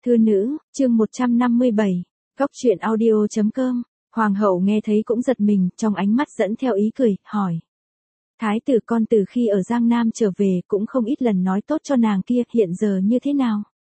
Thư nữ, chương 157, Góc truyện audio.com. Hoàng hậu nghe thấy cũng giật mình, trong ánh mắt dẫn theo ý cười, hỏi. Thái tử con từ khi ở Giang Nam trở về cũng không ít lần nói tốt cho nàng kia, hiện giờ như thế nào?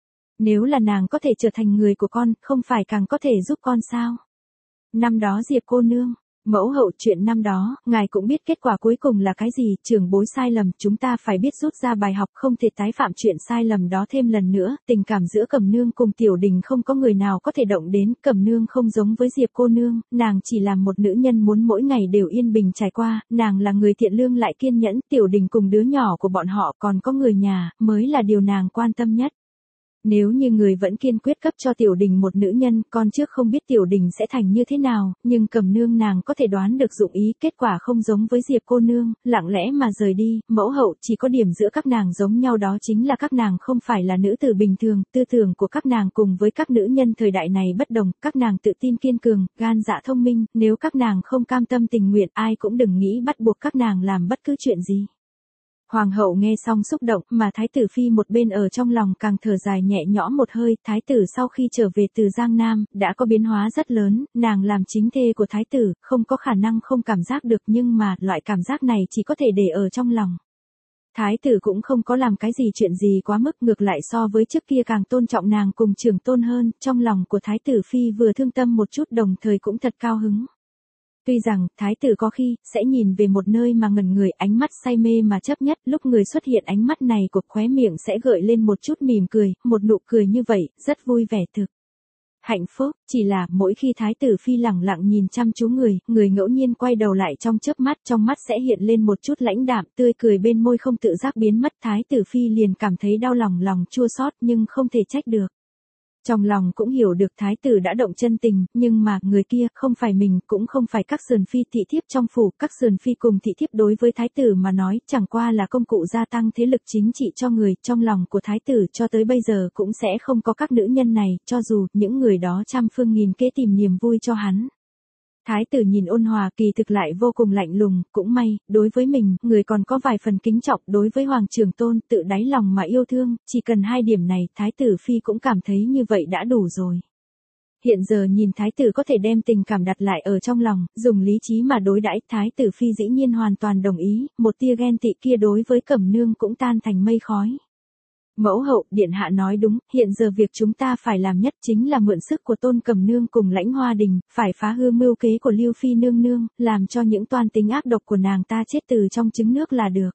Nếu là nàng có thể trở thành người của con, không phải càng có thể giúp con sao? Năm đó Diệp cô nương, mẫu hậu, chuyện năm đó, ngài cũng biết kết quả cuối cùng là cái gì, trưởng bối sai lầm, chúng ta phải biết rút ra bài học, không thể tái phạm chuyện sai lầm đó thêm lần nữa. Tình cảm giữa Cẩm nương cùng Tiểu Đình không có người nào có thể động đến, Cẩm nương không giống với Diệp cô nương, nàng chỉ là một nữ nhân muốn mỗi ngày đều yên bình trải qua, nàng là người thiện lương lại kiên nhẫn, Tiểu Đình cùng đứa nhỏ của bọn họ còn có người nhà, mới là điều nàng quan tâm nhất. Nếu như người vẫn kiên quyết cấp cho Tiểu Đình một nữ nhân, con trước không biết Tiểu Đình sẽ thành như thế nào, nhưng Cẩm nương nàng có thể đoán được dụng ý, kết quả không giống với Diệp cô nương, lặng lẽ mà rời đi. Mẫu hậu, chỉ có điểm giữa các nàng giống nhau, đó chính là các nàng không phải là nữ tử bình thường, tư tưởng của các nàng cùng với các nữ nhân thời đại này bất đồng, các nàng tự tin kiên cường, gan dạ thông minh, nếu các nàng không cam tâm tình nguyện, ai cũng đừng nghĩ bắt buộc các nàng làm bất cứ chuyện gì. Hoàng hậu nghe xong xúc động, mà thái tử phi một bên ở trong lòng càng thở dài nhẹ nhõm một hơi. Thái tử sau khi trở về từ Giang Nam, đã có biến hóa rất lớn, nàng làm chính thê của thái tử, không có khả năng không cảm giác được, nhưng mà, loại cảm giác này chỉ có thể để ở trong lòng. Thái tử cũng không có làm cái gì chuyện gì quá mức, ngược lại so với trước kia càng tôn trọng nàng cùng trưởng tôn hơn, trong lòng của thái tử phi vừa thương tâm một chút đồng thời cũng thật cao hứng. Tuy rằng, thái tử có khi, sẽ nhìn về một nơi mà ngẩn người, ánh mắt say mê mà chấp nhất, lúc người xuất hiện ánh mắt này của khóe miệng sẽ gợi lên một chút mỉm cười, một nụ cười như vậy, rất vui vẻ thực. Hạnh phúc, chỉ là, mỗi khi thái tử phi lẳng lặng nhìn chăm chú người ngẫu nhiên quay đầu lại trong chớp mắt, trong mắt sẽ hiện lên một chút lãnh đạm, tươi cười bên môi không tự giác biến mất, thái tử phi liền cảm thấy đau lòng, lòng chua xót nhưng không thể trách được. Trong lòng cũng hiểu được thái tử đã động chân tình, nhưng mà, người kia, không phải mình, cũng không phải các sườn phi thị thiếp trong phủ, các sườn phi cùng thị thiếp đối với thái tử mà nói, chẳng qua là công cụ gia tăng thế lực chính trị cho người, trong lòng của thái tử cho tới bây giờ cũng sẽ không có các nữ nhân này, cho dù, những người đó trăm phương nghìn kế tìm niềm vui cho hắn. Thái tử nhìn ôn hòa, kỳ thực lại vô cùng lạnh lùng, cũng may, đối với mình, người còn có vài phần kính trọng, đối với hoàng trưởng tôn, tự đáy lòng mà yêu thương, chỉ cần hai điểm này, thái tử phi cũng cảm thấy như vậy đã đủ rồi. Hiện giờ nhìn thái tử có thể đem tình cảm đặt lại ở trong lòng, dùng lý trí mà đối đãi, thái tử phi dĩ nhiên hoàn toàn đồng ý, một tia ghen tị kia đối với Cẩm nương cũng tan thành mây khói. Mẫu hậu, điện hạ nói đúng, hiện giờ việc chúng ta phải làm nhất chính là mượn sức của Tôn Cẩm nương cùng Lãnh Hoa Đình, phải phá hư mưu kế của Lưu Phi nương nương, làm cho những toan tính ác độc của nàng ta chết từ trong trứng nước là được.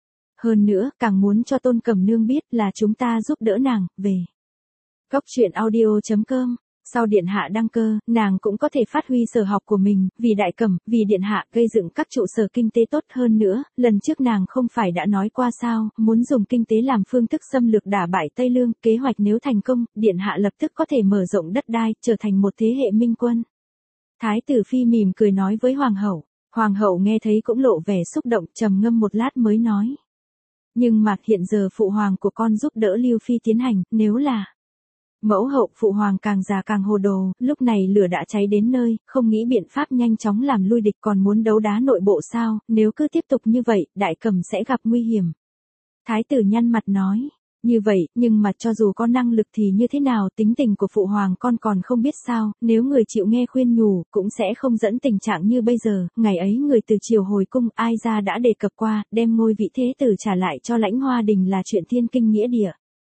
Hơn nữa, càng muốn cho Tôn Cẩm nương biết là chúng ta giúp đỡ nàng, về. Góc truyện audio.com. Sau điện hạ đăng cơ, nàng cũng có thể phát huy sở học của mình, vì đại cẩm, vì điện hạ, gây dựng các trụ sở kinh tế tốt hơn nữa, lần trước nàng không phải đã nói qua sao, muốn dùng kinh tế làm phương thức xâm lược đả bại Tây Lương, kế hoạch nếu thành công, điện hạ lập tức có thể mở rộng đất đai, trở thành một thế hệ minh quân. Thái tử phi mỉm cười nói với hoàng hậu nghe thấy cũng lộ vẻ xúc động, trầm ngâm một lát mới nói. Nhưng mà, hiện giờ phụ hoàng của con giúp đỡ Lưu Phi tiến hành, nếu là... Mẫu hậu, phụ hoàng càng già càng hồ đồ, lúc này lửa đã cháy đến nơi, không nghĩ biện pháp nhanh chóng làm lui địch, còn muốn đấu đá nội bộ sao, nếu cứ tiếp tục như vậy, đại cẩm sẽ gặp nguy hiểm. Thái tử nhăn mặt nói, như vậy, nhưng mà cho dù có năng lực thì như thế nào, tính tình của phụ hoàng con còn không biết sao, nếu người chịu nghe khuyên nhủ, cũng sẽ không dẫn tình trạng như bây giờ, ngày ấy người từ triều hồi cung, ai ra đã đề cập qua, đem ngôi vị thế tử trả lại cho Lãnh Hoa Đình là chuyện thiên kinh nghĩa địa.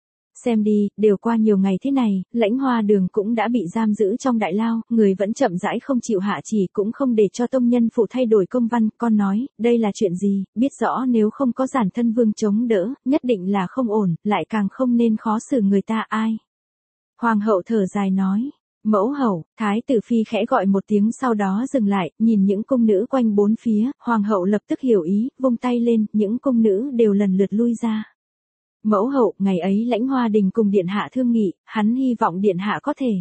Xem đi, đều qua nhiều ngày thế này, Lãnh Hoa Đường cũng đã bị giam giữ trong đại lao, người vẫn chậm rãi không chịu hạ chỉ, cũng không để cho tông nhân phụ thay đổi công văn, con nói, đây là chuyện gì, biết rõ nếu không có Giản Thân Vương chống đỡ, nhất định là không ổn, lại càng không nên khó xử người ta ai. Hoàng hậu thở dài nói, mẫu hậu, thái tử phi khẽ gọi một tiếng sau đó dừng lại, nhìn những cung nữ quanh bốn phía, hoàng hậu lập tức hiểu ý, vung tay lên, những cung nữ đều lần lượt lui ra. Mẫu hậu, ngày ấy Lãnh Hoa Đình cùng điện hạ thương nghị, hắn hy vọng điện hạ có thể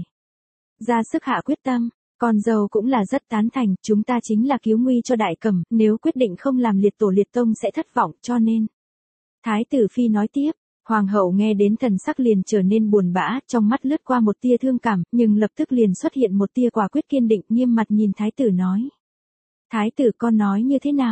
ra sức hạ quyết tâm, con dâu cũng là rất tán thành, chúng ta chính là cứu nguy cho đại cẩm, nếu quyết định không làm liệt tổ liệt tông sẽ thất vọng, cho nên. Thái tử phi nói tiếp, hoàng hậu nghe đến thần sắc liền trở nên buồn bã, trong mắt lướt qua một tia thương cảm, nhưng lập tức liền xuất hiện một tia quả quyết kiên định, nghiêm mặt nhìn thái tử nói. Thái tử con nói như thế nào?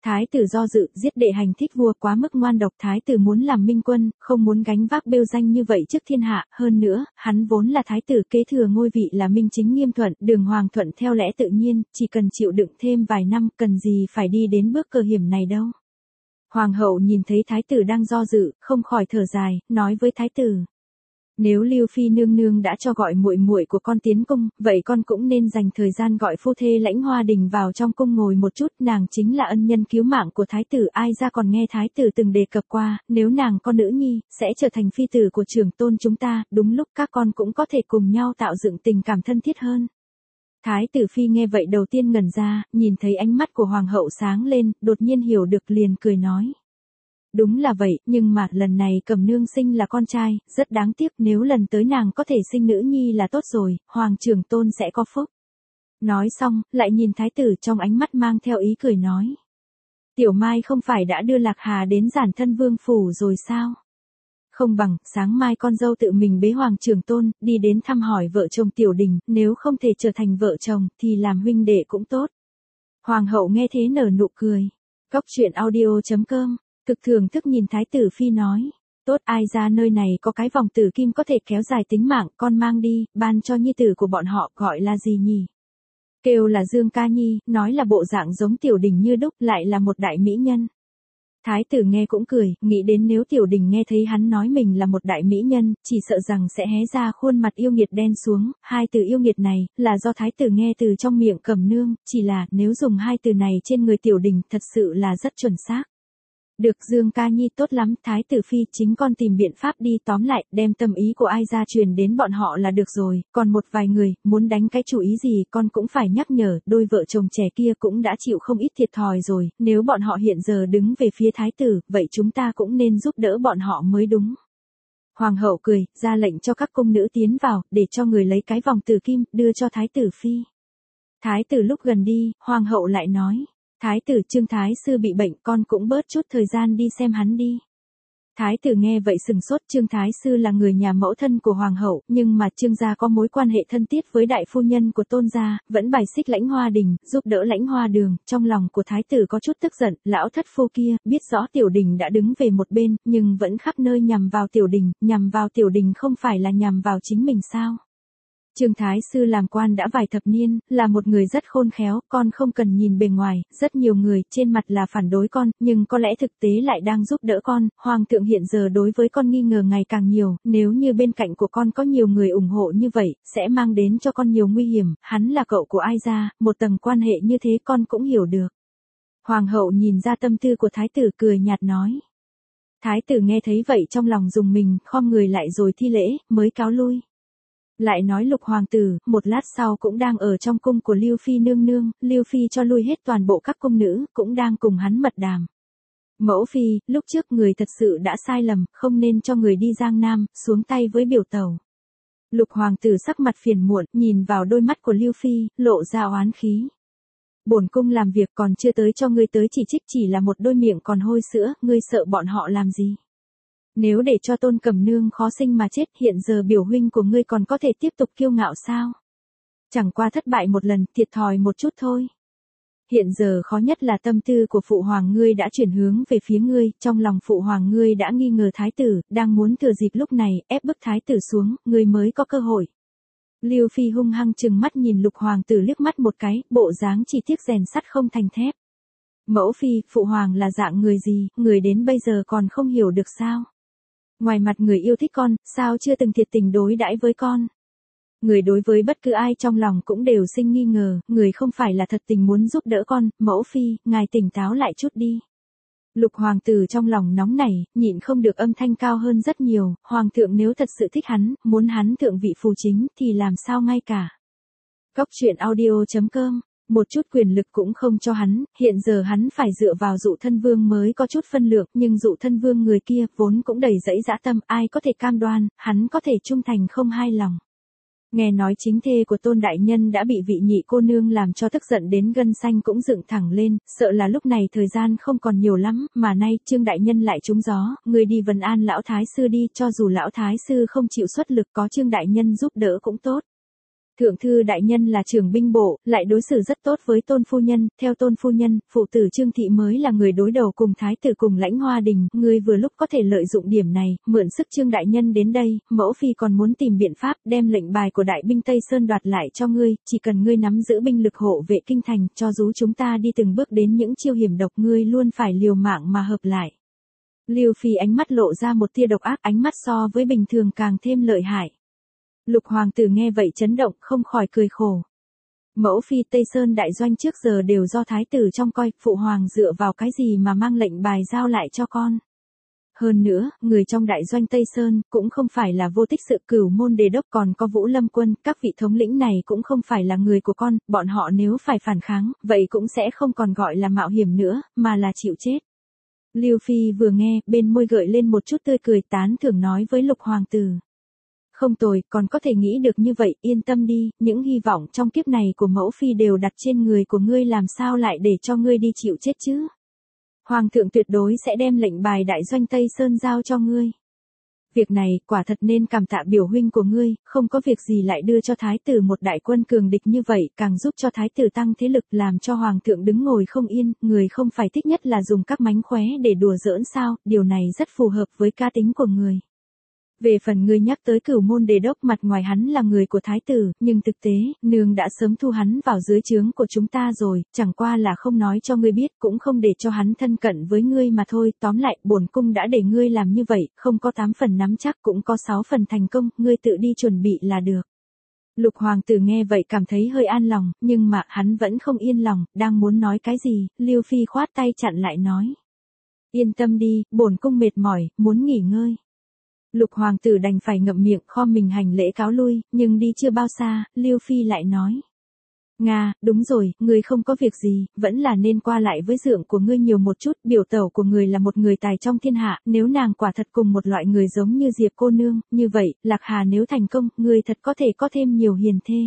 Thái tử do dự, giết đệ hành thích vua quá mức ngoan độc. Thái tử muốn làm minh quân, không muốn gánh vác bêu danh như vậy trước thiên hạ. Hơn nữa, hắn vốn là thái tử kế thừa ngôi vị là minh chính nghiêm thuận, đường hoàng thuận theo lẽ tự nhiên, chỉ cần chịu đựng thêm vài năm, cần gì phải đi đến bước cơ hiểm này đâu. Hoàng hậu nhìn thấy thái tử đang do dự, không khỏi thở dài, nói với thái tử. Nếu Lưu Phi nương nương đã cho gọi muội muội của con tiến cung, vậy con cũng nên dành thời gian gọi phu thê Lãnh Hoa Đình vào trong cung ngồi một chút, nàng chính là ân nhân cứu mạng của thái tử, ai ra còn nghe thái tử từng đề cập qua, nếu nàng con nữ nhi, sẽ trở thành phi tử của trưởng tôn chúng ta, đúng lúc các con cũng có thể cùng nhau tạo dựng tình cảm thân thiết hơn. Thái tử phi nghe vậy đầu tiên ngẩn ra, nhìn thấy ánh mắt của hoàng hậu sáng lên, đột nhiên hiểu được liền cười nói. Đúng là vậy, nhưng mà lần này Cẩm nương sinh là con trai, rất đáng tiếc, nếu lần tới nàng có thể sinh nữ nhi là tốt rồi, hoàng trưởng tôn sẽ có phúc. Nói xong, lại nhìn thái tử trong ánh mắt mang theo ý cười nói. Tiểu Mai không phải đã đưa Lạc Hà đến Giản Thân Vương phủ rồi sao? Không bằng, sáng mai con dâu tự mình bế hoàng trưởng tôn, đi đến thăm hỏi vợ chồng Tiểu Đình, nếu không thể trở thành vợ chồng, thì làm huynh đệ cũng tốt. Hoàng hậu nghe thế nở nụ cười. Cóc truyện audio.com Cực thường thức nhìn thái tử phi nói, tốt, ai ra nơi này có cái vòng tử kim có thể kéo dài tính mạng, con mang đi, ban cho nhi tử của bọn họ, gọi là gì nhỉ? Kêu là Dương Ca Nhi, nói là bộ dạng giống Tiểu Đình như đúc, lại là một đại mỹ nhân. Thái tử nghe cũng cười, nghĩ đến nếu Tiểu Đình nghe thấy hắn nói mình là một đại mỹ nhân, chỉ sợ rằng sẽ hé ra khuôn mặt yêu nghiệt đen xuống. Hai từ yêu nghiệt này, là do thái tử nghe từ trong miệng Cẩm nương, chỉ là, nếu dùng hai từ này trên người Tiểu Đình, thật sự là rất chuẩn xác. Được, Dương Ca Nhi, tốt lắm, thái tử phi, chính con tìm biện pháp đi, tóm lại, đem tâm ý của ai ra truyền đến bọn họ là được rồi, còn một vài người, muốn đánh cái chủ ý gì, con cũng phải nhắc nhở, đôi vợ chồng trẻ kia cũng đã chịu không ít thiệt thòi rồi, nếu bọn họ hiện giờ đứng về phía thái tử, vậy chúng ta cũng nên giúp đỡ bọn họ mới đúng. Hoàng hậu cười, ra lệnh cho các cung nữ tiến vào, để cho người lấy cái vòng tử kim, đưa cho thái tử phi. Thái tử lúc gần đi, hoàng hậu lại nói. Thái tử Trương Thái Sư bị bệnh, con cũng bớt chút thời gian đi xem hắn đi. Thái tử nghe vậy sừng sốt, Trương Thái Sư là người nhà mẫu thân của hoàng hậu, nhưng mà Trương gia có mối quan hệ thân thiết với đại phu nhân của Tôn gia, vẫn bài xích Lãnh Hoa Đình, giúp đỡ Lãnh Hoa Đường, trong lòng của thái tử có chút tức giận, lão thất phu kia, biết rõ Tiểu Đình đã đứng về một bên, nhưng vẫn khắp nơi nhằm vào Tiểu Đình không phải là nhằm vào chính mình sao? Trương Thái Sư làm quan đã vài thập niên, là một người rất khôn khéo, con không cần nhìn bề ngoài, rất nhiều người trên mặt là phản đối con, nhưng có lẽ thực tế lại đang giúp đỡ con, hoàng thượng hiện giờ đối với con nghi ngờ ngày càng nhiều, nếu như bên cạnh của con có nhiều người ủng hộ như vậy, sẽ mang đến cho con nhiều nguy hiểm, hắn là cậu của ai ra, một tầng quan hệ như thế con cũng hiểu được. Hoàng hậu nhìn ra tâm tư của thái tử cười nhạt nói. Thái tử nghe thấy vậy trong lòng rùng mình, khom người lại rồi thi lễ, mới cáo lui. Lại nói Lục hoàng tử, một lát sau cũng đang ở trong cung của Lưu Phi nương nương, Lưu Phi cho lui hết toàn bộ các cung nữ, cũng đang cùng hắn mật đàm. Mẫu Phi, lúc trước người thật sự đã sai lầm, không nên cho người đi Giang Nam, xuống tay với biểu tẩu. Lục hoàng tử sắc mặt phiền muộn, nhìn vào đôi mắt của Lưu Phi, lộ ra oán khí. Bổn cung làm việc còn chưa tới cho ngươi tới chỉ trích, chỉ là một đôi miệng còn hôi sữa, ngươi sợ bọn họ làm gì? Nếu để cho Tôn Cẩm nương khó sinh mà chết, hiện giờ biểu huynh của ngươi còn có thể tiếp tục kiêu ngạo sao? Chẳng qua thất bại một lần, thiệt thòi một chút thôi. Hiện giờ khó nhất là tâm tư của phụ hoàng ngươi đã chuyển hướng về phía ngươi, trong lòng phụ hoàng ngươi đã nghi ngờ thái tử, đang muốn thừa dịp lúc này, ép bức thái tử xuống, ngươi mới có cơ hội. Lưu Phi hung hăng trừng mắt nhìn Lục hoàng tử liếc mắt một cái, bộ dáng chỉ tiếc rèn sắt không thành thép. Mẫu Phi, phụ hoàng là dạng người gì, người đến bây giờ còn không hiểu được sao? Ngoài mặt người yêu thích con, sao chưa từng thiệt tình đối đãi với con? Người đối với bất cứ ai trong lòng cũng đều sinh nghi ngờ, người không phải là thật tình muốn giúp đỡ con, mẫu Phi, ngài tỉnh táo lại chút đi. Lục hoàng tử trong lòng nóng nảy, nhịn không được âm thanh cao hơn rất nhiều, hoàng thượng nếu thật sự thích hắn, muốn hắn thượng vị phù chính, thì làm sao ngay cả. Cóc truyện audio.com Một chút quyền lực cũng không cho hắn, hiện giờ hắn phải dựa vào Dụ Thân Vương mới có chút phân lượng, nhưng Dụ Thân Vương người kia vốn cũng đầy dẫy dã tâm, ai có thể cam đoan, hắn có thể trung thành không hai lòng. Nghe nói chính thê của Tôn đại nhân đã bị vị nhị cô nương làm cho tức giận đến gân xanh cũng dựng thẳng lên, sợ là lúc này thời gian không còn nhiều lắm, mà nay Trương đại nhân lại trúng gió, người đi vấn an lão thái sư đi, cho dù lão thái sư không chịu xuất lực có Trương đại nhân giúp đỡ cũng tốt. Thượng thư đại nhân là trưởng binh bộ, lại đối xử rất tốt với tôn phu nhân, theo tôn phu nhân, phụ tử Trương Thị mới là người đối đầu cùng thái tử cùng Lãnh Hoa Đình, ngươi vừa lúc có thể lợi dụng điểm này, mượn sức Trương đại nhân đến đây, mẫu phi còn muốn tìm biện pháp đem lệnh bài của đại binh Tây Sơn đoạt lại cho ngươi, chỉ cần ngươi nắm giữ binh lực hộ vệ kinh thành, cho dù chúng ta đi từng bước đến những chiêu hiểm độc, ngươi luôn phải liều mạng mà hợp lại. Lưu Phi ánh mắt lộ ra một tia độc ác, ánh mắt so với bình thường càng thêm lợi hại. Lục hoàng tử nghe vậy chấn động, không khỏi cười khổ. Mẫu phi Tây Sơn đại doanh trước giờ đều do thái tử trông coi, phụ hoàng dựa vào cái gì mà mang lệnh bài giao lại cho con. Hơn nữa, người trong đại doanh Tây Sơn cũng không phải là vô tích sự, Cửu Môn Đề Đốc còn có Vũ Lâm Quân, các vị thống lĩnh này cũng không phải là người của con, bọn họ nếu phải phản kháng, vậy cũng sẽ không còn gọi là mạo hiểm nữa, mà là chịu chết. Lưu Phi vừa nghe, bên môi gợi lên một chút tươi cười, tán thưởng nói với Lục hoàng tử. Không tồi, còn có thể nghĩ được như vậy, yên tâm đi, những hy vọng trong kiếp này của mẫu phi đều đặt trên người của ngươi, làm sao lại để cho ngươi đi chịu chết chứ. Hoàng thượng tuyệt đối sẽ đem lệnh bài đại doanh Tây Sơn giao cho ngươi. Việc này, quả thật nên cảm tạ biểu huynh của ngươi, không có việc gì lại đưa cho thái tử một đại quân cường địch như vậy, càng giúp cho thái tử tăng thế lực, làm cho hoàng thượng đứng ngồi không yên, người không phải thích nhất là dùng các mánh khóe để đùa giỡn sao, điều này rất phù hợp với cá tính của người. Về phần ngươi nhắc tới Cửu Môn Đề Đốc, mặt ngoài hắn là người của thái tử, nhưng thực tế, nương đã sớm thu hắn vào dưới trướng của chúng ta rồi, chẳng qua là không nói cho ngươi biết, cũng không để cho hắn thân cận với ngươi mà thôi, tóm lại, bổn cung đã để ngươi làm như vậy, không có 8 phần nắm chắc cũng có 6 phần thành công, ngươi tự đi chuẩn bị là được. Lục hoàng tử nghe vậy cảm thấy hơi an lòng, nhưng mà hắn vẫn không yên lòng, đang muốn nói cái gì, Lưu Phi khoát tay chặn lại nói. Yên tâm đi, bổn cung mệt mỏi, muốn nghỉ ngơi. Lục hoàng tử đành phải ngậm miệng khom mình hành lễ cáo lui, nhưng đi chưa bao xa, Lưu Phi lại nói. Nga, đúng rồi, ngươi không có việc gì, vẫn là nên qua lại với dượng của ngươi nhiều một chút, biểu tẩu của ngươi là một người tài trong thiên hạ, nếu nàng quả thật cùng một loại người giống như Diệp cô nương, như vậy, Lạc Hà nếu thành công, ngươi thật có thể có thêm nhiều hiền thê.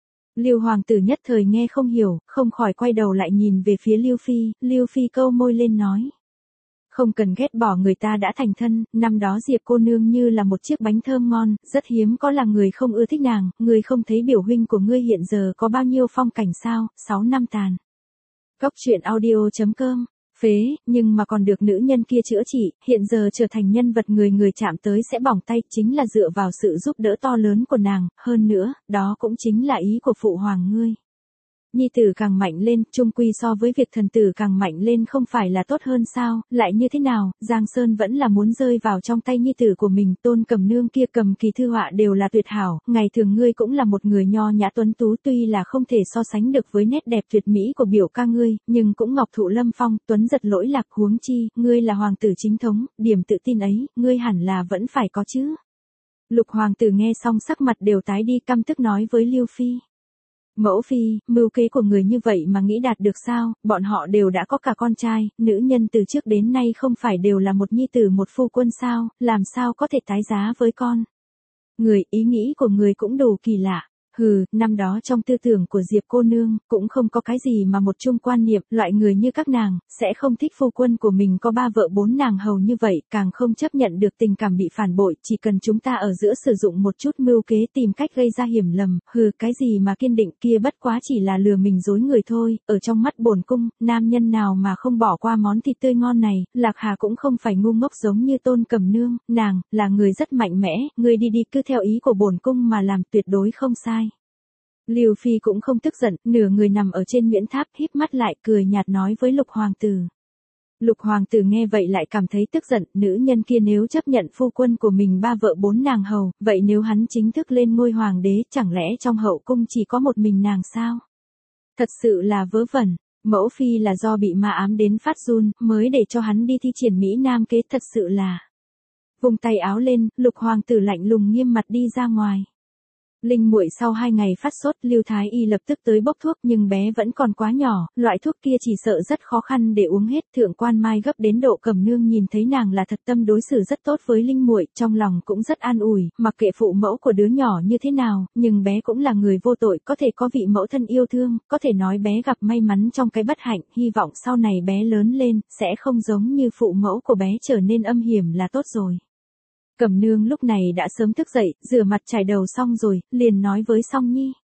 Lưu hoàng tử nhất thời nghe không hiểu, không khỏi quay đầu lại nhìn về phía Lưu Phi câu môi lên nói. Không cần ghét bỏ người ta đã thành thân, năm đó Diệp cô nương như là một chiếc bánh thơm ngon, rất hiếm có là người không ưa thích nàng, người không thấy biểu huynh của ngươi hiện giờ có bao nhiêu phong cảnh sao, 6 năm tàn. Góc truyện audio.com, phế, nhưng mà còn được nữ nhân kia chữa trị, hiện giờ trở thành nhân vật người người chạm tới sẽ bỏng tay, chính là dựa vào sự giúp đỡ to lớn của nàng, hơn nữa, đó cũng chính là ý của phụ hoàng ngươi. Nhi tử càng mạnh lên, chung quy so với việc thần tử càng mạnh lên không phải là tốt hơn sao, lại như thế nào, Giang Sơn vẫn là muốn rơi vào trong tay nhi tử của mình, Tôn Cẩm Nương kia cầm kỳ thư họa đều là tuyệt hảo, ngày thường ngươi cũng là một người nho nhã tuấn tú, tuy là không thể so sánh được với nét đẹp tuyệt mỹ của biểu ca ngươi, nhưng cũng ngọc thụ lâm phong, tuấn giật lỗi lạc, huống chi, ngươi là hoàng tử chính thống, điểm tự tin ấy, ngươi hẳn là vẫn phải có chứ. Lục hoàng tử nghe xong sắc mặt đều tái đi, căm tức nói với Lưu Phi. Mẫu phi, mưu kế của người như vậy mà nghĩ đạt được sao, bọn họ đều đã có cả con trai, nữ nhân từ trước đến nay không phải đều là một nhi tử một phu quân sao, làm sao có thể tái giá với con. Người, ý nghĩ của người cũng đủ kỳ lạ. Hừ, năm đó trong tư tưởng của Diệp cô nương, cũng không có cái gì mà một chung quan niệm, loại người như các nàng, sẽ không thích phu quân của mình có 3 vợ 4 nàng hầu như vậy, càng không chấp nhận được tình cảm bị phản bội, chỉ cần chúng ta ở giữa sử dụng một chút mưu kế tìm cách gây ra hiểm lầm, hừ, cái gì mà kiên định kia bất quá chỉ là lừa mình dối người thôi, ở trong mắt bổn cung, nam nhân nào mà không bỏ qua món thịt tươi ngon này, Lạc Hà cũng không phải ngu ngốc giống như Tôn Cẩm Nương, nàng, là người rất mạnh mẽ, ngươi đi cứ theo ý của bổn cung mà làm tuyệt đối không sai. Lưu Phi cũng không tức giận, nửa người nằm ở trên miễn tháp, híp mắt lại, cười nhạt nói với Lục hoàng tử. Lục hoàng tử nghe vậy lại cảm thấy tức giận, nữ nhân kia nếu chấp nhận phu quân của mình 3 vợ 4 nàng hầu, vậy nếu hắn chính thức lên ngôi hoàng đế, chẳng lẽ trong hậu cung chỉ có một mình nàng sao? Thật sự là vớ vẩn, mẫu phi là do bị ma ám đến phát run, mới để cho hắn đi thi triển Mỹ Nam kế, thật sự là. Vùng tay áo lên, Lục hoàng tử lạnh lùng nghiêm mặt đi ra ngoài. Linh muội sau 2 ngày phát sốt, Lưu Thái Y lập tức tới bốc thuốc, nhưng bé vẫn còn quá nhỏ, loại thuốc kia chỉ sợ rất khó khăn để uống hết. Thượng quan Mai gấp đến độ Cẩm Nương nhìn thấy nàng là thật tâm đối xử rất tốt với Linh muội, trong lòng cũng rất an ủi, mặc kệ phụ mẫu của đứa nhỏ như thế nào, nhưng bé cũng là người vô tội, có thể có vị mẫu thân yêu thương, có thể nói bé gặp may mắn trong cái bất hạnh, hy vọng sau này bé lớn lên, sẽ không giống như phụ mẫu của bé trở nên âm hiểm là tốt rồi. Cẩm Nương lúc này đã sớm thức dậy, rửa mặt chải đầu xong rồi, liền nói với Song Nhi.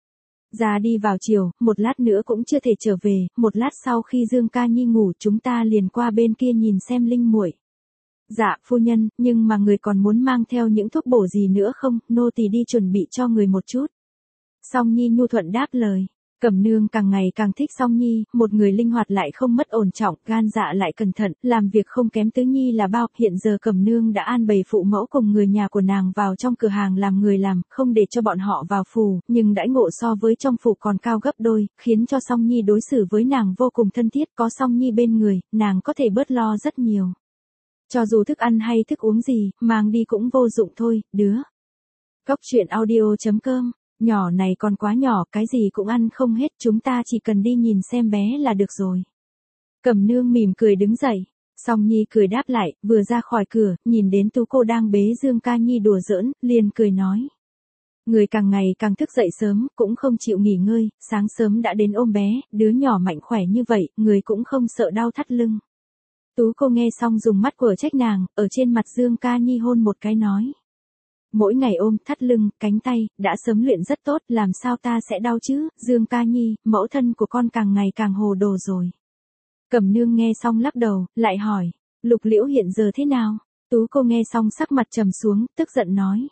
Ra đi vào chiều, một lát nữa cũng chưa thể trở về, một lát sau khi Dương Ca Nhi ngủ chúng ta liền qua bên kia nhìn xem Linh muội. Dạ, phu nhân, nhưng mà người còn muốn mang theo những thuốc bổ gì nữa không, nô tỳ đi chuẩn bị cho người một chút. Song Nhi nhu thuận đáp lời. Cẩm nương càng ngày càng thích Song Nhi, một người linh hoạt lại không mất ổn trọng, gan dạ lại cẩn thận, làm việc không kém Tứ Nhi là bao. Hiện giờ Cẩm nương đã an bày phụ mẫu cùng người nhà của nàng vào trong cửa hàng làm người làm, không để cho bọn họ vào phủ, nhưng đãi ngộ so với trong phủ còn cao gấp đôi, khiến cho Song Nhi đối xử với nàng vô cùng thân thiết. Có Song Nhi bên người, nàng có thể bớt lo rất nhiều. Cho dù thức ăn hay thức uống gì, mang đi cũng vô dụng thôi, đứa. Cốc truyện audio.com. Nhỏ này còn quá nhỏ, cái gì cũng ăn không hết, chúng ta chỉ cần đi nhìn xem bé là được rồi. Cẩm nương mỉm cười đứng dậy. Song Nhi cười đáp lại, vừa ra khỏi cửa, nhìn đến Tú cô đang bế Dương Ca Nhi đùa giỡn, liền cười nói. Người càng ngày càng thức dậy sớm, cũng không chịu nghỉ ngơi, sáng sớm đã đến ôm bé, đứa nhỏ mạnh khỏe như vậy, người cũng không sợ đau thắt lưng. Tú cô nghe xong dùng mắt của trách nàng, ở trên mặt Dương Ca Nhi hôn một cái nói. Mỗi ngày ôm, thắt lưng, cánh tay, đã sớm luyện rất tốt, làm sao ta sẽ đau chứ, Dương Ca Nhi, mẫu thân của con càng ngày càng hồ đồ rồi. Cẩm nương nghe xong lắc đầu, lại hỏi, Lục Liễu hiện giờ thế nào? Tú cô nghe xong sắc mặt trầm xuống, tức giận nói.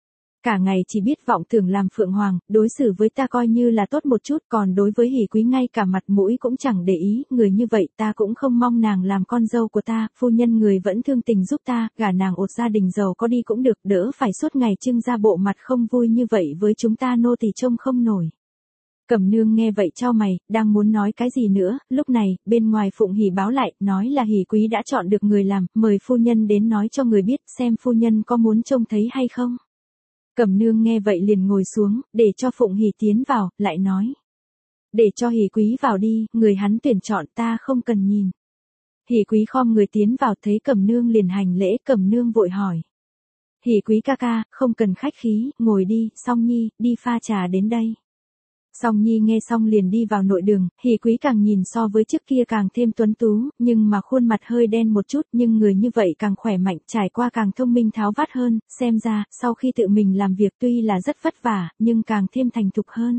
Cả ngày chỉ biết vọng tưởng làm phượng hoàng, đối xử với ta coi như là tốt một chút, còn đối với Hỉ Quý ngay cả mặt mũi cũng chẳng để ý, người như vậy ta cũng không mong nàng làm con dâu của ta, phu nhân người vẫn thương tình giúp ta, gả nàng ột gia đình giàu có đi cũng được, đỡ phải suốt ngày trưng ra bộ mặt không vui như vậy với chúng ta nô tỳ trông không nổi. Cẩm nương nghe vậy chau mày, đang muốn nói cái gì nữa, lúc này, bên ngoài Phụng Hỉ báo lại, nói là Hỉ Quý đã chọn được người làm, mời phu nhân đến nói cho người biết, xem phu nhân có muốn trông thấy hay không. Cẩm nương nghe vậy liền ngồi xuống, để cho Phụng Hỉ tiến vào, lại nói. Để cho Hỉ Quý vào đi, người hắn tuyển chọn ta không cần nhìn. Hỉ Quý khom người tiến vào thấy Cẩm nương liền hành lễ, Cẩm nương vội hỏi. Hỉ Quý ca ca, không cần khách khí, ngồi đi, Song Nhi, đi pha trà đến đây. Song Nhi nghe xong liền đi vào nội đường, Hỉ Quý càng nhìn so với trước kia càng thêm tuấn tú, nhưng mà khuôn mặt hơi đen một chút, nhưng người như vậy càng khỏe mạnh, trải qua càng thông minh tháo vát hơn, xem ra, sau khi tự mình làm việc tuy là rất vất vả, nhưng càng thêm thành thục hơn.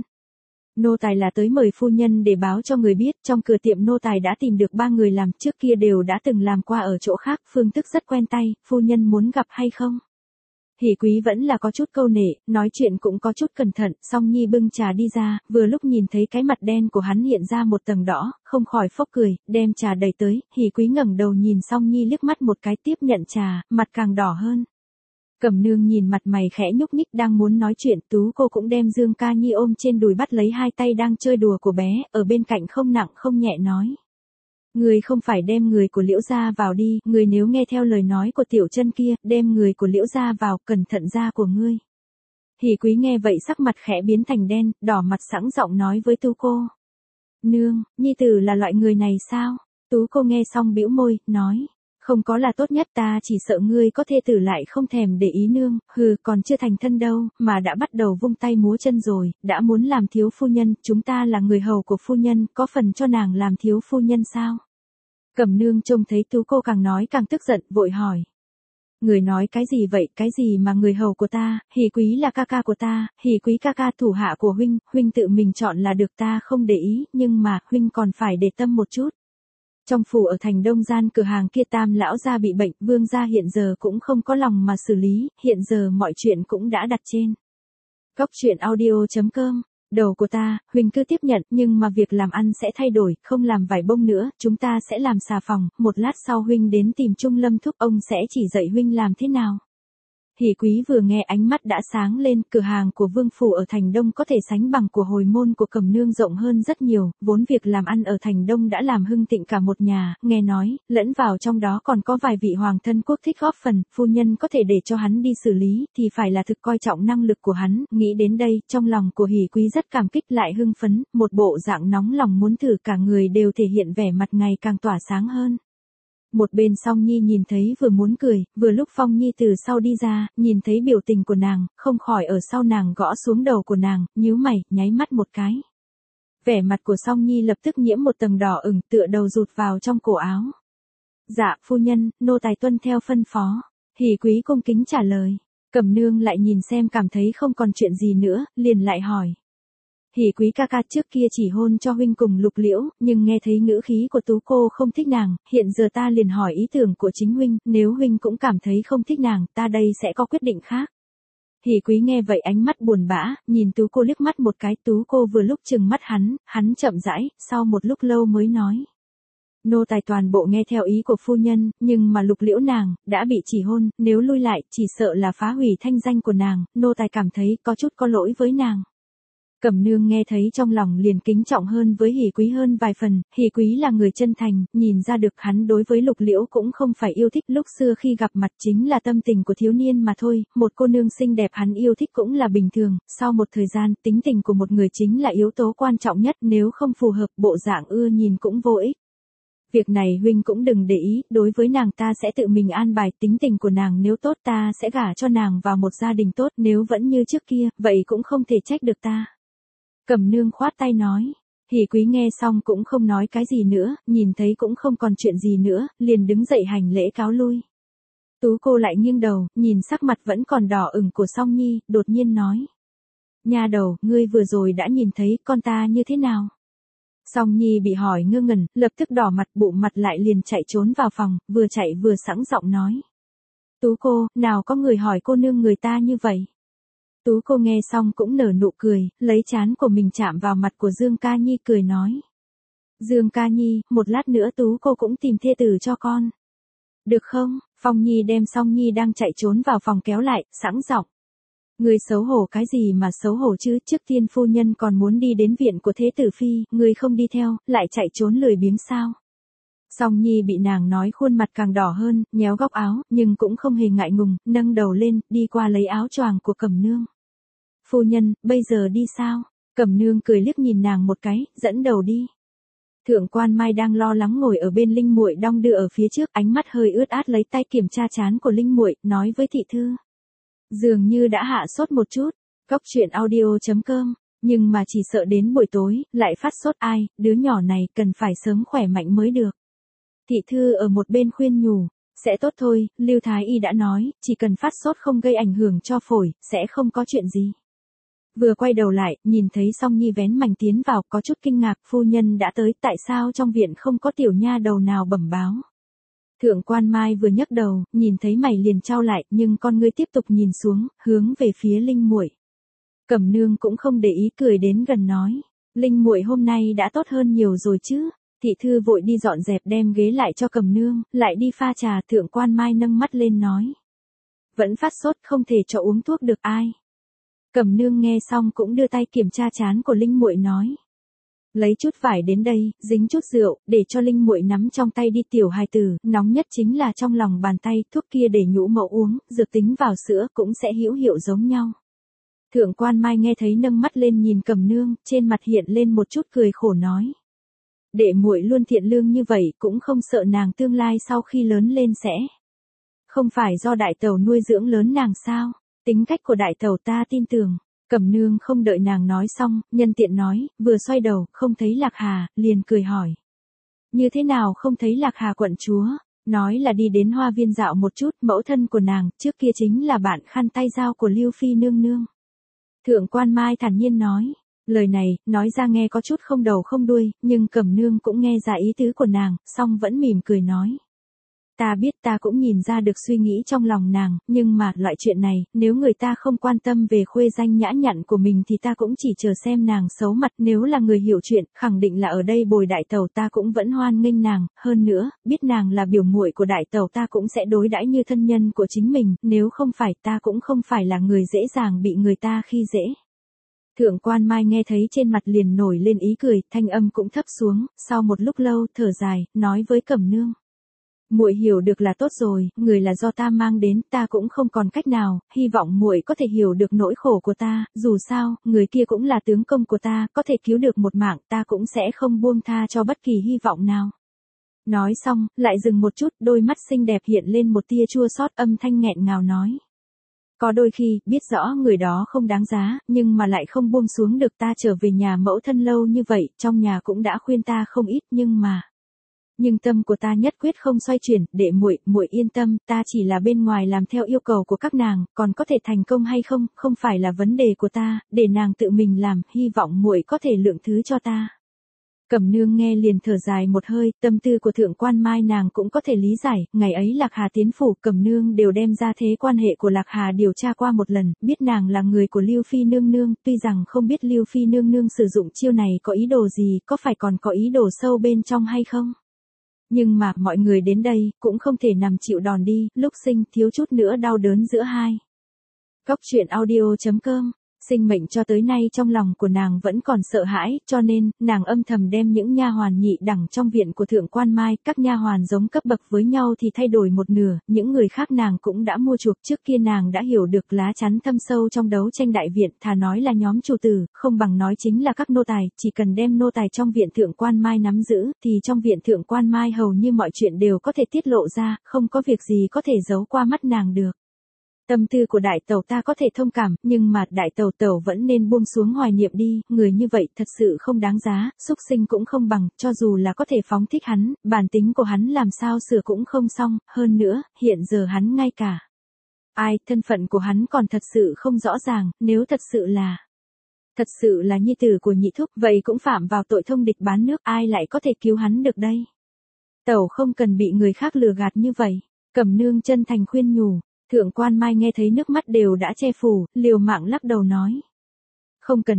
Nô tài là tới mời phu nhân để báo cho người biết, trong cửa tiệm nô tài đã tìm được 3 người làm, trước kia đều đã từng làm qua ở chỗ khác, phương thức rất quen tay, phu nhân muốn gặp hay không? Hỉ Quý vẫn là có chút câu nệ, nói chuyện cũng có chút cẩn thận, Song Nhi bưng trà đi ra, vừa lúc nhìn thấy cái mặt đen của hắn hiện ra một tầng đỏ, không khỏi phốc cười, đem trà đầy tới, Hỉ Quý ngẩng đầu nhìn Song Nhi liếc mắt một cái tiếp nhận trà, mặt càng đỏ hơn. Cẩm nương nhìn mặt mày khẽ nhúc nhích đang muốn nói chuyện, Tú cô cũng đem Dương Ca Nhi ôm trên đùi bắt lấy hai tay đang chơi đùa của bé, ở bên cạnh không nặng không nhẹ nói. Người không phải đem người của Liễu gia vào đi, người nếu nghe theo lời nói của tiểu chân kia, đem người của Liễu gia vào, cẩn thận da của ngươi. Hỉ Quý nghe vậy sắc mặt khẽ biến thành đen, đỏ mặt sẵn giọng nói với Tú cô. Nương, nhi tử là loại người này sao? Tú cô nghe xong bĩu môi, nói. Không có là tốt nhất, ta chỉ sợ ngươi có thê tử lại không thèm để ý nương, hừ, còn chưa thành thân đâu, mà đã bắt đầu vung tay múa chân rồi, đã muốn làm thiếu phu nhân, chúng ta là người hầu của phu nhân, có phần cho nàng làm thiếu phu nhân sao? Cẩm nương trông thấy Tú cô càng nói càng tức giận, vội hỏi. Người nói cái gì vậy, cái gì mà người hầu của ta, Hỉ Quý là ca ca của ta, Hỉ Quý ca ca thủ hạ của huynh, huynh tự mình chọn là được, ta không để ý, nhưng mà, huynh còn phải để tâm một chút. Trong phủ ở thành Đông gian cửa hàng kia Tam lão gia bị bệnh, Vương gia hiện giờ cũng không có lòng mà xử lý, hiện giờ mọi chuyện cũng đã đặt trên. Cốc truyện audio.com. Đầu của ta, huynh cứ tiếp nhận, nhưng mà việc làm ăn sẽ thay đổi, không làm vải bông nữa, chúng ta sẽ làm xà phòng, một lát sau huynh đến tìm Trung Lâm thúc, ông sẽ chỉ dạy huynh làm thế nào. Hỉ Quý vừa nghe ánh mắt đã sáng lên, cửa hàng của Vương phủ ở thành Đông có thể sánh bằng của hồi môn của Cẩm nương rộng hơn rất nhiều, vốn việc làm ăn ở thành Đông đã làm hưng thịnh cả một nhà, nghe nói, lẫn vào trong đó còn có vài vị hoàng thân quốc thích góp phần, phu nhân có thể để cho hắn đi xử lý, thì phải là thực coi trọng năng lực của hắn, nghĩ đến đây, trong lòng của Hỉ Quý rất cảm kích lại hưng phấn, một bộ dạng nóng lòng muốn thử, cả người đều thể hiện vẻ mặt ngày càng tỏa sáng hơn. Một bên Song Nhi nhìn thấy vừa muốn cười, vừa lúc Phong Nhi từ sau đi ra, nhìn thấy biểu tình của nàng, không khỏi ở sau nàng gõ xuống đầu của nàng, nhíu mày, nháy mắt một cái. Vẻ mặt của Song Nhi lập tức nhiễm một tầng đỏ ửng, tựa đầu rụt vào trong cổ áo. Dạ, phu nhân, nô tài tuân theo phân phó. Hỉ Quý cung kính trả lời. Cẩm nương lại nhìn xem cảm thấy không còn chuyện gì nữa, liền lại hỏi. Hỉ Quý ca ca trước kia chỉ hôn cho huynh cùng Lục Liễu, nhưng nghe thấy ngữ khí của Tú cô không thích nàng, hiện giờ ta liền hỏi ý tưởng của chính huynh, nếu huynh cũng cảm thấy không thích nàng, ta đây sẽ có quyết định khác. Hỉ Quý nghe vậy ánh mắt buồn bã, nhìn Tú cô liếc mắt một cái, Tú cô vừa lúc trừng mắt hắn chậm rãi, sau một lúc lâu mới nói. Nô tài toàn bộ nghe theo ý của phu nhân, nhưng mà Lục Liễu nàng, đã bị chỉ hôn, nếu lui lại, chỉ sợ là phá hủy thanh danh của nàng, nô tài cảm thấy có chút có lỗi với nàng. Cẩm nương nghe thấy trong lòng liền kính trọng hơn với Hỉ Quý hơn vài phần, Hỉ Quý là người chân thành, nhìn ra được hắn đối với Lục Liễu cũng không phải yêu thích, lúc xưa khi gặp mặt chính là tâm tình của thiếu niên mà thôi, một cô nương xinh đẹp hắn yêu thích cũng là bình thường, sau một thời gian, tính tình của một người chính là yếu tố quan trọng nhất, nếu không phù hợp, bộ dạng ưa nhìn cũng vô ích. Việc này huynh cũng đừng để ý, đối với nàng ta sẽ tự mình an bài, tính tình của nàng nếu tốt ta sẽ gả cho nàng vào một gia đình tốt, nếu vẫn như trước kia, vậy cũng không thể trách được ta. Cẩm nương khoát tay nói. Hỉ Quý nghe xong cũng không nói cái gì nữa, nhìn thấy cũng không còn chuyện gì nữa, liền đứng dậy hành lễ cáo lui. Tú cô lại nghiêng đầu, nhìn sắc mặt vẫn còn đỏ ửng của Song Nhi, đột nhiên nói. Nha đầu, ngươi vừa rồi đã nhìn thấy con ta như thế nào? Song Nhi bị hỏi ngơ ngẩn, lập tức đỏ mặt, bụng mặt lại liền chạy trốn vào phòng, vừa chạy vừa sẵn giọng nói. Tú cô, nào có người hỏi cô nương người ta như vậy? Tú cô nghe xong cũng nở nụ cười, lấy trán của mình chạm vào mặt của Dương Ca Nhi cười nói. Dương Ca Nhi, một lát nữa Tú cô cũng tìm thê tử cho con. Được không? Phong Nhi đem Song Nhi đang chạy trốn vào phòng kéo lại, sẵn giọng. Ngươi xấu hổ cái gì mà xấu hổ chứ, trước tiên phu nhân còn muốn đi đến viện của thế tử phi, ngươi không đi theo, lại chạy trốn lười biếng sao? Song Nhi bị nàng nói khuôn mặt càng đỏ hơn, nhéo góc áo, nhưng cũng không hề ngại ngùng, nâng đầu lên, đi qua lấy áo choàng của Cẩm nương. Phu nhân, bây giờ đi sao? Cẩm nương cười liếc nhìn nàng một cái, dẫn đầu đi. Thượng quan Mai đang lo lắng ngồi ở bên Linh Muội đong đưa ở phía trước, ánh mắt hơi ướt át lấy tay kiểm tra trán của Linh Muội, nói với thị thư. Dường như đã hạ sốt một chút, Cóc truyện audio.com, nhưng mà chỉ sợ đến buổi tối, lại phát sốt ai, đứa nhỏ này cần phải sớm khỏe mạnh mới được. Thị thư ở một bên khuyên nhủ, sẽ tốt thôi, Lưu Thái Y đã nói, chỉ cần phát sốt không gây ảnh hưởng cho phổi, sẽ không có chuyện gì. Vừa quay đầu lại, nhìn thấy Song Nhi vén mảnh tiến vào, có chút kinh ngạc, phu nhân đã tới, tại sao trong viện không có tiểu nha đầu nào bẩm báo. Thượng quan Mai vừa nhấc đầu, nhìn thấy mày liền trao lại, nhưng con ngươi tiếp tục nhìn xuống, hướng về phía Linh Muội. Cẩm nương cũng không để ý, cười đến gần nói, Linh Muội hôm nay đã tốt hơn nhiều rồi chứ. Thị thư vội đi dọn dẹp đem ghế lại cho Cẩm nương, lại đi pha trà, thượng quan Mai nâng mắt lên nói. Vẫn phát sốt, không thể cho uống thuốc được ai. Cẩm nương nghe xong cũng đưa tay kiểm tra trán của Linh Muội nói. Lấy chút vải đến đây, dính chút rượu, để cho Linh Muội nắm trong tay đi, tiểu hài tử, nóng nhất chính là trong lòng bàn tay, thuốc kia để nhũ mẫu uống, dược tính vào sữa cũng sẽ hữu hiệu giống nhau. Thượng quan Mai nghe thấy nâng mắt lên nhìn Cẩm nương, trên mặt hiện lên một chút cười khổ nói. Đệ muội luôn thiện lương như vậy, cũng không sợ nàng tương lai sau khi lớn lên sẽ. Không phải do đại tẩu nuôi dưỡng lớn nàng sao, tính cách của đại tẩu ta tin tưởng. Cẩm nương không đợi nàng nói xong, nhân tiện nói, vừa xoay đầu, không thấy Lạc Hà, liền cười hỏi. Như thế nào không thấy Lạc Hà quận chúa? Nói là đi đến hoa viên dạo một chút, mẫu thân của nàng, trước kia chính là bạn khăn tay dao của Lưu Phi nương nương. Thượng quan Mai thản nhiên nói, lời này, nói ra nghe có chút không đầu không đuôi, nhưng Cẩm nương cũng nghe ra ý tứ của nàng, song vẫn mỉm cười nói. Ta biết, ta cũng nhìn ra được suy nghĩ trong lòng nàng, nhưng mà, loại chuyện này, nếu người ta không quan tâm về khuê danh nhã nhặn của mình thì ta cũng chỉ chờ xem nàng xấu mặt, nếu là người hiểu chuyện, khẳng định là ở đây bồi đại tẩu ta cũng vẫn hoan nghênh nàng, hơn nữa, biết nàng là biểu muội của đại tẩu ta cũng sẽ đối đãi như thân nhân của chính mình, nếu không phải ta cũng không phải là người dễ dàng bị người ta khi dễ. Thượng quan Mai nghe thấy trên mặt liền nổi lên ý cười, thanh âm cũng thấp xuống, sau một lúc lâu, thở dài, nói với Cẩm nương. Muội hiểu được là tốt rồi, người là do ta mang đến, ta cũng không còn cách nào, hy vọng muội có thể hiểu được nỗi khổ của ta, dù sao, người kia cũng là tướng công của ta, có thể cứu được một mạng, ta cũng sẽ không buông tha cho bất kỳ hy vọng nào. Nói xong, lại dừng một chút, đôi mắt xinh đẹp hiện lên một tia chua xót, âm thanh nghẹn ngào nói. Có đôi khi, biết rõ người đó không đáng giá, nhưng mà lại không buông xuống được, ta trở về nhà mẫu thân lâu như vậy, trong nhà cũng đã khuyên ta không ít, nhưng mà. Nhưng tâm của ta nhất quyết không xoay chuyển, đệ muội, muội yên tâm, ta chỉ là bên ngoài làm theo yêu cầu của các nàng, còn có thể thành công hay không, không phải là vấn đề của ta, để nàng tự mình làm, hy vọng muội có thể lượng thứ cho ta. Cẩm Nương nghe liền thở dài một hơi, tâm tư của Thượng Quan Mai nàng cũng có thể lý giải, ngày ấy Lạc Hà tiến phủ, Cẩm Nương đều đem ra thế quan hệ của Lạc Hà điều tra qua một lần, biết nàng là người của Lưu Phi nương nương, tuy rằng không biết Lưu Phi nương nương sử dụng chiêu này có ý đồ gì, có phải còn có ý đồ sâu bên trong hay không? Nhưng mà, mọi người đến đây, cũng không thể nằm chịu đòn đi, lúc sinh thiếu chút nữa đau đớn giữa hai. Góc truyện audio.com. Sinh mệnh cho tới nay trong lòng của nàng vẫn còn sợ hãi, cho nên, nàng âm thầm đem những nha hoàn nhị đẳng trong viện của Thượng Quan Mai, các nha hoàn giống cấp bậc với nhau thì thay đổi một nửa, những người khác nàng cũng đã mua chuộc, trước kia nàng đã hiểu được lá chắn thâm sâu trong đấu tranh đại viện, thà nói là nhóm chủ tử, không bằng nói chính là các nô tài, chỉ cần đem nô tài trong viện Thượng Quan Mai nắm giữ, thì trong viện Thượng Quan Mai hầu như mọi chuyện đều có thể tiết lộ ra, không có việc gì có thể giấu qua mắt nàng được. Tâm tư của đại tẩu ta có thể thông cảm, nhưng mà đại tẩu tẩu vẫn nên buông xuống hoài niệm đi, người như vậy thật sự không đáng giá, xúc sinh cũng không bằng, cho dù là có thể phóng thích hắn, bản tính của hắn làm sao sửa cũng không xong, hơn nữa, hiện giờ hắn ngay cả. Thân phận của hắn còn thật sự không rõ ràng, nếu thật sự là nhi tử của nhị thúc, vậy cũng phạm vào tội thông địch bán nước, ai lại có thể cứu hắn được đây? Tẩu không cần bị người khác lừa gạt như vậy, Cẩm Nương chân thành khuyên nhủ. Thượng Quan Mai nghe thấy nước mắt đều đã che phủ, liều mạng lắc đầu nói. Không cần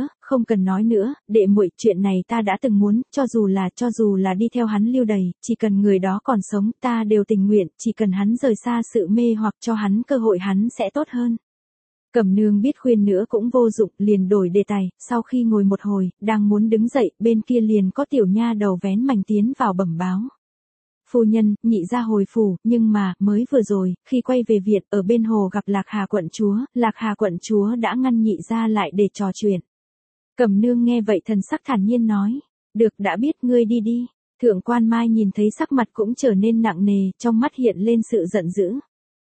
nói nữa, đệ muội, chuyện này ta đã từng muốn, cho dù là đi theo hắn lưu đày, chỉ cần người đó còn sống, ta đều tình nguyện, chỉ cần hắn rời xa sự mê hoặc cho hắn cơ hội hắn sẽ tốt hơn. Cẩm Nương biết khuyên nữa cũng vô dụng, liền đổi đề tài, sau khi ngồi một hồi, đang muốn đứng dậy, bên kia liền có tiểu nha đầu vén mành tiến vào bẩm báo. Phu nhân, nhị gia hồi phủ, nhưng mà, mới vừa rồi, khi quay về viện, ở bên hồ gặp Lạc Hà quận chúa đã ngăn nhị gia lại để trò chuyện. Cẩm Nương nghe vậy thần sắc thản nhiên nói, được đã biết ngươi đi đi. Thượng Quan Mai nhìn thấy sắc mặt cũng trở nên nặng nề, trong mắt hiện lên sự giận dữ.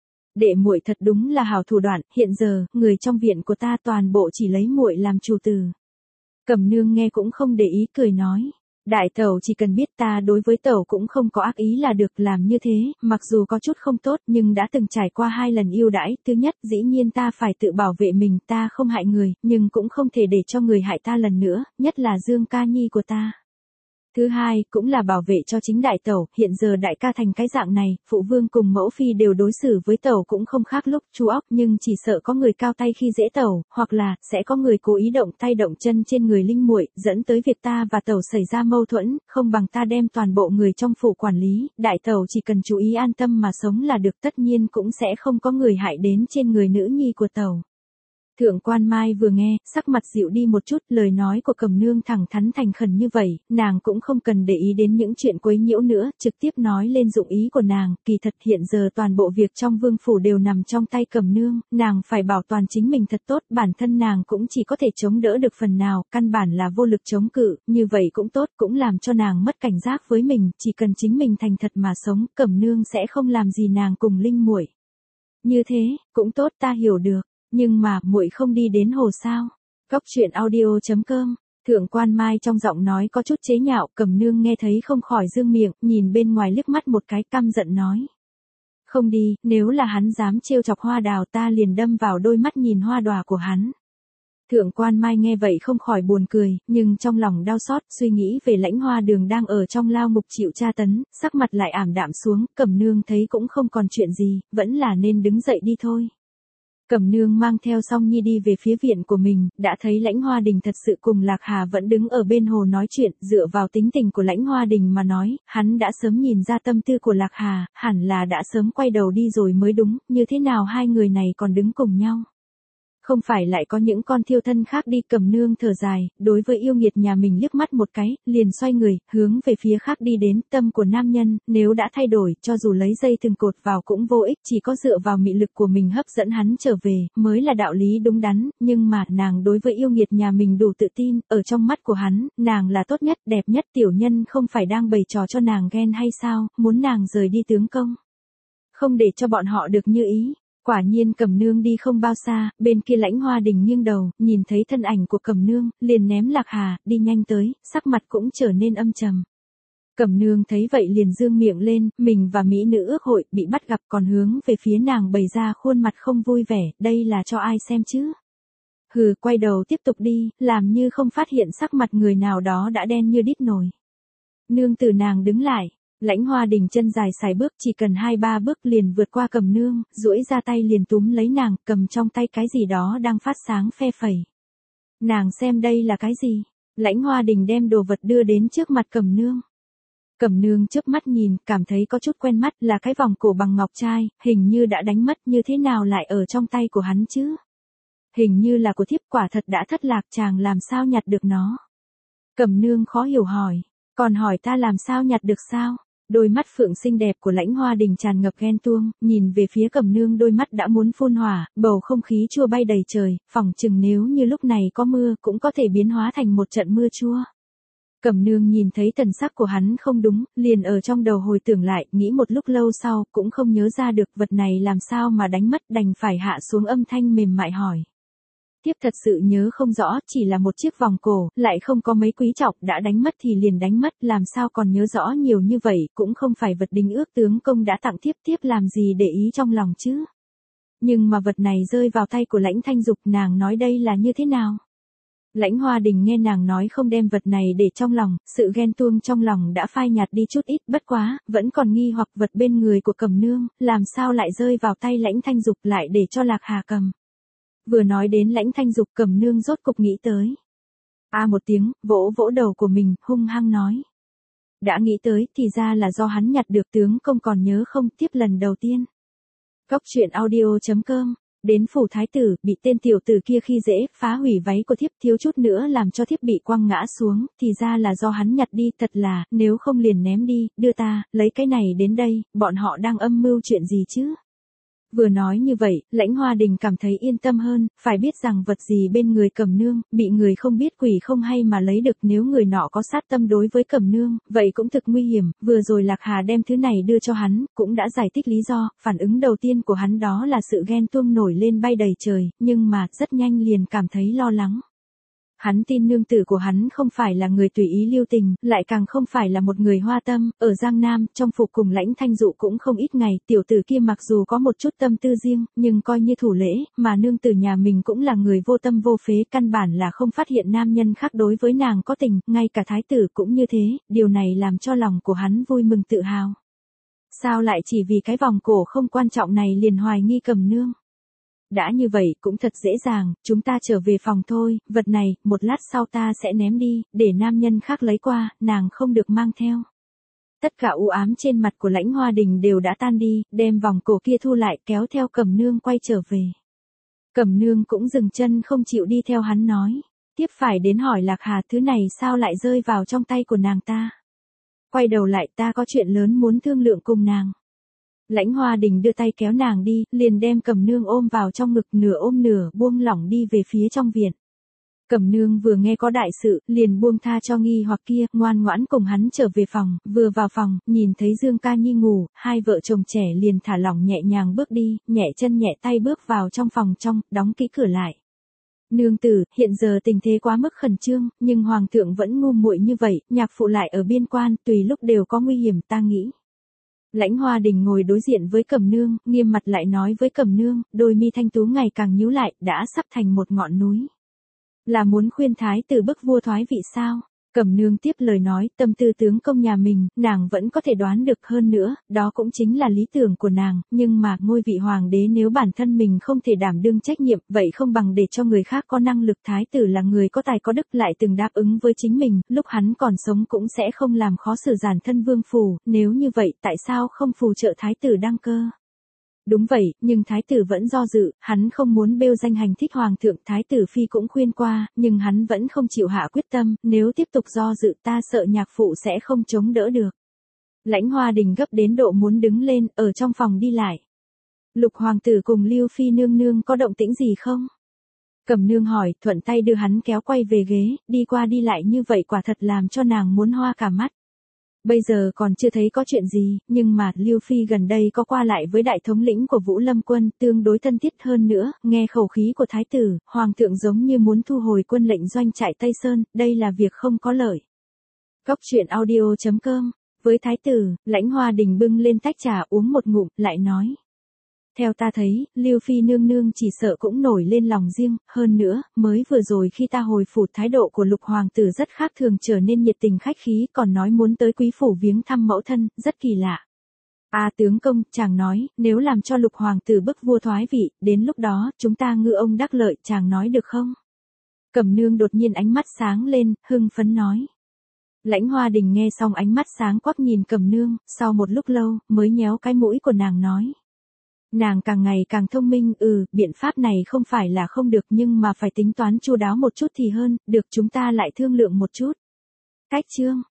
Đệ muội thật đúng là hảo thủ đoạn, hiện giờ, người trong viện của ta toàn bộ chỉ lấy muội làm chủ tử. Cẩm Nương nghe cũng không để ý cười nói. Đại tẩu chỉ cần biết ta đối với tẩu cũng không có ác ý là được, làm như thế, mặc dù có chút không tốt nhưng đã từng trải qua 2 lần yêu đãi, thứ nhất dĩ nhiên ta phải tự bảo vệ mình, ta không hại người, nhưng cũng không thể để cho người hại ta lần nữa, nhất là Dương ca nhi của ta. Thứ hai, cũng là bảo vệ cho chính đại tẩu, hiện giờ đại ca thành cái dạng này, phụ vương cùng mẫu phi đều đối xử với tẩu cũng không khác lúc chu óc, nhưng chỉ sợ có người cao tay khi dễ tẩu, hoặc là, sẽ có người cố ý động tay động chân trên người linh muội, dẫn tới việc ta và tẩu xảy ra mâu thuẫn, không bằng ta đem toàn bộ người trong phủ quản lý, đại tẩu chỉ cần chú ý an tâm mà sống là được, tất nhiên cũng sẽ không có người hại đến trên người nữ nhi của tẩu. Thượng Quan Mai vừa nghe, sắc mặt dịu đi một chút, lời nói của Cẩm Nương thẳng thắn thành khẩn như vậy, nàng cũng không cần để ý đến những chuyện quấy nhiễu nữa, trực tiếp nói lên dụng ý của nàng, kỳ thật hiện giờ toàn bộ việc trong vương phủ đều nằm trong tay Cẩm Nương, nàng phải bảo toàn chính mình thật tốt, bản thân nàng cũng chỉ có thể chống đỡ được phần nào, căn bản là vô lực chống cự, như vậy cũng tốt, cũng làm cho nàng mất cảnh giác với mình, chỉ cần chính mình thành thật mà sống, Cẩm Nương sẽ không làm gì nàng cùng linh muội. Như thế, cũng tốt, ta hiểu được. Nhưng mà, muội không đi đến hồ sao? Góc truyện audio.com. Thượng Quan Mai trong giọng nói có chút chế nhạo, Cẩm Nương nghe thấy không khỏi dương miệng, nhìn bên ngoài liếc mắt một cái, căm giận nói. Không đi, nếu là hắn dám trêu chọc Hoa Đào ta liền đâm vào đôi mắt nhìn hoa đòa của hắn. Thượng Quan Mai nghe vậy không khỏi buồn cười, nhưng trong lòng đau xót, suy nghĩ về Lãnh Hoa Đường đang ở trong lao ngục chịu tra tấn, sắc mặt lại ảm đạm xuống, Cẩm Nương thấy cũng không còn chuyện gì, vẫn là nên đứng dậy đi thôi. Cẩm Nương mang theo Song Nhi đi về phía viện của mình, đã thấy Lãnh Hoa Đình thật sự cùng Lạc Hà vẫn đứng ở bên hồ nói chuyện, dựa vào tính tình của Lãnh Hoa Đình mà nói, hắn đã sớm nhìn ra tâm tư của Lạc Hà, hẳn là đã sớm quay đầu đi rồi mới đúng, như thế nào hai người này còn đứng cùng nhau. Không phải lại có những con thiêu thân khác đi. Cẩm Nương thở dài, đối với yêu nghiệt nhà mình liếc mắt một cái, liền xoay người, hướng về phía khác đi đến, tâm của nam nhân, nếu đã thay đổi, cho dù lấy dây thừng cột vào cũng vô ích, chỉ có dựa vào mị lực của mình hấp dẫn hắn trở về, mới là đạo lý đúng đắn, nhưng mà, nàng đối với yêu nghiệt nhà mình đủ tự tin, ở trong mắt của hắn, nàng là tốt nhất, đẹp nhất, tiểu nhân không phải đang bày trò cho nàng ghen hay sao, muốn nàng rời đi tướng công. Không để cho bọn họ được như ý. Quả nhiên Cẩm Nương đi không bao xa, bên kia Lãnh Hoa Đình nghiêng đầu, nhìn thấy thân ảnh của Cẩm Nương, liền ném Lạc Hà, đi nhanh tới, sắc mặt cũng trở nên âm trầm. Cẩm Nương thấy vậy liền dương miệng lên, mình và mỹ nữ ước hội bị bắt gặp còn hướng về phía nàng bày ra khuôn mặt không vui vẻ, đây là cho ai xem chứ? Hừ, quay đầu tiếp tục đi, làm như không phát hiện sắc mặt người nào đó đã đen như đít nồi. Nương tử nàng đứng lại, Lãnh Hoa Đình chân dài xài bước chỉ cần 2-3 bước liền vượt qua Cẩm Nương, duỗi ra tay liền túm lấy nàng, cầm trong tay cái gì đó đang phát sáng phe phẩy. Nàng xem đây là cái gì? Lãnh Hoa Đình đem đồ vật đưa đến trước mặt Cẩm Nương. Cẩm Nương chớp mắt nhìn, cảm thấy có chút quen mắt, là cái vòng cổ bằng ngọc trai, hình như đã đánh mất, như thế nào lại ở trong tay của hắn chứ? Hình như là của thiếp, quả thật đã thất lạc, chàng làm sao nhặt được nó? Cẩm Nương khó hiểu hỏi, còn hỏi ta làm sao nhặt được sao? Đôi mắt phượng xinh đẹp của Lãnh Hoa Đình tràn ngập ghen tuông, nhìn về phía Cẩm Nương đôi mắt đã muốn phun hỏa, bầu không khí chua bay đầy trời, phỏng chừng nếu như lúc này có mưa cũng có thể biến hóa thành một trận mưa chua. Cẩm Nương nhìn thấy thần sắc của hắn không đúng, liền ở trong đầu hồi tưởng lại, nghĩ một lúc lâu sau, cũng không nhớ ra được vật này làm sao mà đánh mất, đành phải hạ xuống âm thanh mềm mại hỏi. Tiếp thật sự nhớ không rõ, chỉ là một chiếc vòng cổ, lại không có mấy quý trọng, đã đánh mất thì liền đánh mất, làm sao còn nhớ rõ nhiều như vậy, cũng không phải vật đính ước tướng công đã tặng tiếp làm gì để ý trong lòng chứ. Nhưng mà vật này rơi vào tay của Lãnh Thanh Dục, nàng nói đây là như thế nào? Lãnh Hoa Đình nghe nàng nói không đem vật này để trong lòng, sự ghen tuông trong lòng đã phai nhạt đi chút ít, bất quá, vẫn còn nghi hoặc vật bên người của Cẩm Nương, làm sao lại rơi vào tay Lãnh Thanh Dục lại để cho Lạc Hà cầm. Vừa nói đến Lãnh Thanh Dục, Cẩm Nương rốt cục nghĩ tới. Một tiếng, vỗ vỗ đầu của mình, hung hăng nói. Đã nghĩ tới, thì ra là do hắn nhặt được, tướng công còn nhớ không, tiếp lần đầu tiên. Góc truyện audio.com. Đến phủ thái tử, bị tên tiểu tử kia khi dễ, phá hủy váy của thiếp, thiếu chút nữa làm cho thiếp bị quăng ngã xuống, thì ra là do hắn nhặt đi, thật là, nếu không liền ném đi, đưa ta, lấy cái này đến đây, bọn họ đang âm mưu chuyện gì chứ? Vừa nói như vậy, Lãnh Hoa Đình cảm thấy yên tâm hơn, phải biết rằng vật gì bên người Cẩm Nương, bị người không biết quỷ không hay mà lấy được, nếu người nọ có sát tâm đối với Cẩm Nương, vậy cũng thực nguy hiểm, vừa rồi Lạc Hà đem thứ này đưa cho hắn, cũng đã giải thích lý do, phản ứng đầu tiên của hắn đó là sự ghen tuông nổi lên bay đầy trời, nhưng mà, rất nhanh liền cảm thấy lo lắng. Hắn tin nương tử của hắn không phải là người tùy ý lưu tình, lại càng không phải là một người hoa tâm, ở Giang Nam, trong phủ cùng Lãnh Thanh Dụ cũng không ít ngày, tiểu tử kia mặc dù có một chút tâm tư riêng, nhưng coi như thủ lễ, mà nương tử nhà mình cũng là người vô tâm vô phế, căn bản là không phát hiện nam nhân khác đối với nàng có tình, ngay cả thái tử cũng như thế, điều này làm cho lòng của hắn vui mừng tự hào. Sao lại chỉ vì cái vòng cổ không quan trọng này liền hoài nghi Cẩm Nương? Đã như vậy cũng thật dễ dàng, chúng ta trở về phòng thôi, vật này, một lát sau ta sẽ ném đi, để nam nhân khác lấy qua, nàng không được mang theo. Tất cả u ám trên mặt của Lãnh Hoa Đình đều đã tan đi, đem vòng cổ kia thu lại, kéo theo Cẩm Nương quay trở về. Cẩm Nương cũng dừng chân không chịu đi theo hắn nói, tiếp phải đến hỏi Lạc Hà thứ này sao lại rơi vào trong tay của nàng ta. Quay đầu lại, ta có chuyện lớn muốn thương lượng cùng nàng. Lãnh Hoa Đình đưa tay kéo nàng đi, liền đem Cẩm Nương ôm vào trong ngực, nửa ôm nửa buông lỏng đi về phía trong viện. Cẩm Nương vừa nghe có đại sự, liền buông tha cho nghi hoặc kia, ngoan ngoãn cùng hắn trở về phòng, vừa vào phòng, nhìn thấy Dương Ca Nhi ngủ, hai vợ chồng trẻ liền thả lỏng nhẹ nhàng bước đi, nhẹ chân nhẹ tay bước vào trong phòng trong, đóng kỹ cửa lại. Nương tử, hiện giờ tình thế quá mức khẩn trương, nhưng hoàng thượng vẫn ngu muội như vậy, nhạc phụ lại ở biên quan, tùy lúc đều có nguy hiểm, ta nghĩ. Lãnh Hoa Đình ngồi đối diện với Cẩm Nương, nghiêm mặt lại nói với Cẩm Nương, đôi mi thanh tú ngày càng nhíu lại, đã sắp thành một ngọn núi. Là muốn khuyên thái tử bức vua thoái vị sao? Cẩm Nương tiếp lời nói, tâm tư tướng công nhà mình, nàng vẫn có thể đoán được, hơn nữa, đó cũng chính là lý tưởng của nàng, nhưng mà, ngôi vị hoàng đế nếu bản thân mình không thể đảm đương trách nhiệm, vậy không bằng để cho người khác có năng lực. Thái tử là người có tài có đức, lại từng đáp ứng với chính mình, lúc hắn còn sống cũng sẽ không làm khó xử giản thân vương phủ, nếu như vậy, tại sao không phù trợ thái tử đăng cơ? Đúng vậy, nhưng thái tử vẫn do dự, hắn không muốn bêu danh hành thích hoàng thượng, thái tử phi cũng khuyên qua, nhưng hắn vẫn không chịu hạ quyết tâm, nếu tiếp tục do dự ta sợ nhạc phụ sẽ không chống đỡ được. Lãnh Hoa Đình gấp đến độ muốn đứng lên, ở trong phòng đi lại. Lục hoàng tử cùng Lưu Phi nương nương có động tĩnh gì không? Cẩm Nương hỏi, thuận tay đưa hắn kéo quay về ghế, đi qua đi lại như vậy quả thật làm cho nàng muốn hoa cả mắt. Bây giờ còn chưa thấy có chuyện gì, nhưng mà Lưu Phi gần đây có qua lại với đại thống lĩnh của Vũ Lâm quân, tương đối thân thiết hơn nữa, nghe khẩu khí của thái tử, hoàng thượng giống như muốn thu hồi quân lệnh doanh trại Tây Sơn, đây là việc không có lợi. Góc truyện audio.com Với thái tử, Lãnh Hoa Đình bưng lên tách trà uống một ngụm, lại nói. Theo ta thấy, Lưu Phi nương nương chỉ sợ cũng nổi lên lòng riêng, hơn nữa, mới vừa rồi khi ta hồi phủ thái độ của lục hoàng tử rất khác thường trở nên nhiệt tình khách khí còn nói muốn tới quý phủ viếng thăm mẫu thân, rất kỳ lạ. Tướng công, chàng nói, nếu làm cho lục hoàng tử bức vua thoái vị, đến lúc đó, chúng ta ngư ông đắc lợi, chàng nói được không? Cẩm nương đột nhiên ánh mắt sáng lên, hưng phấn nói. Lãnh Hoa Đình nghe xong ánh mắt sáng quắc nhìn Cẩm nương, sau một lúc lâu, mới nhéo cái mũi của nàng nói. Nàng càng ngày càng thông minh, biện pháp này không phải là không được nhưng mà phải tính toán chu đáo một chút thì hơn, được chúng ta lại thương lượng một chút. Cách chương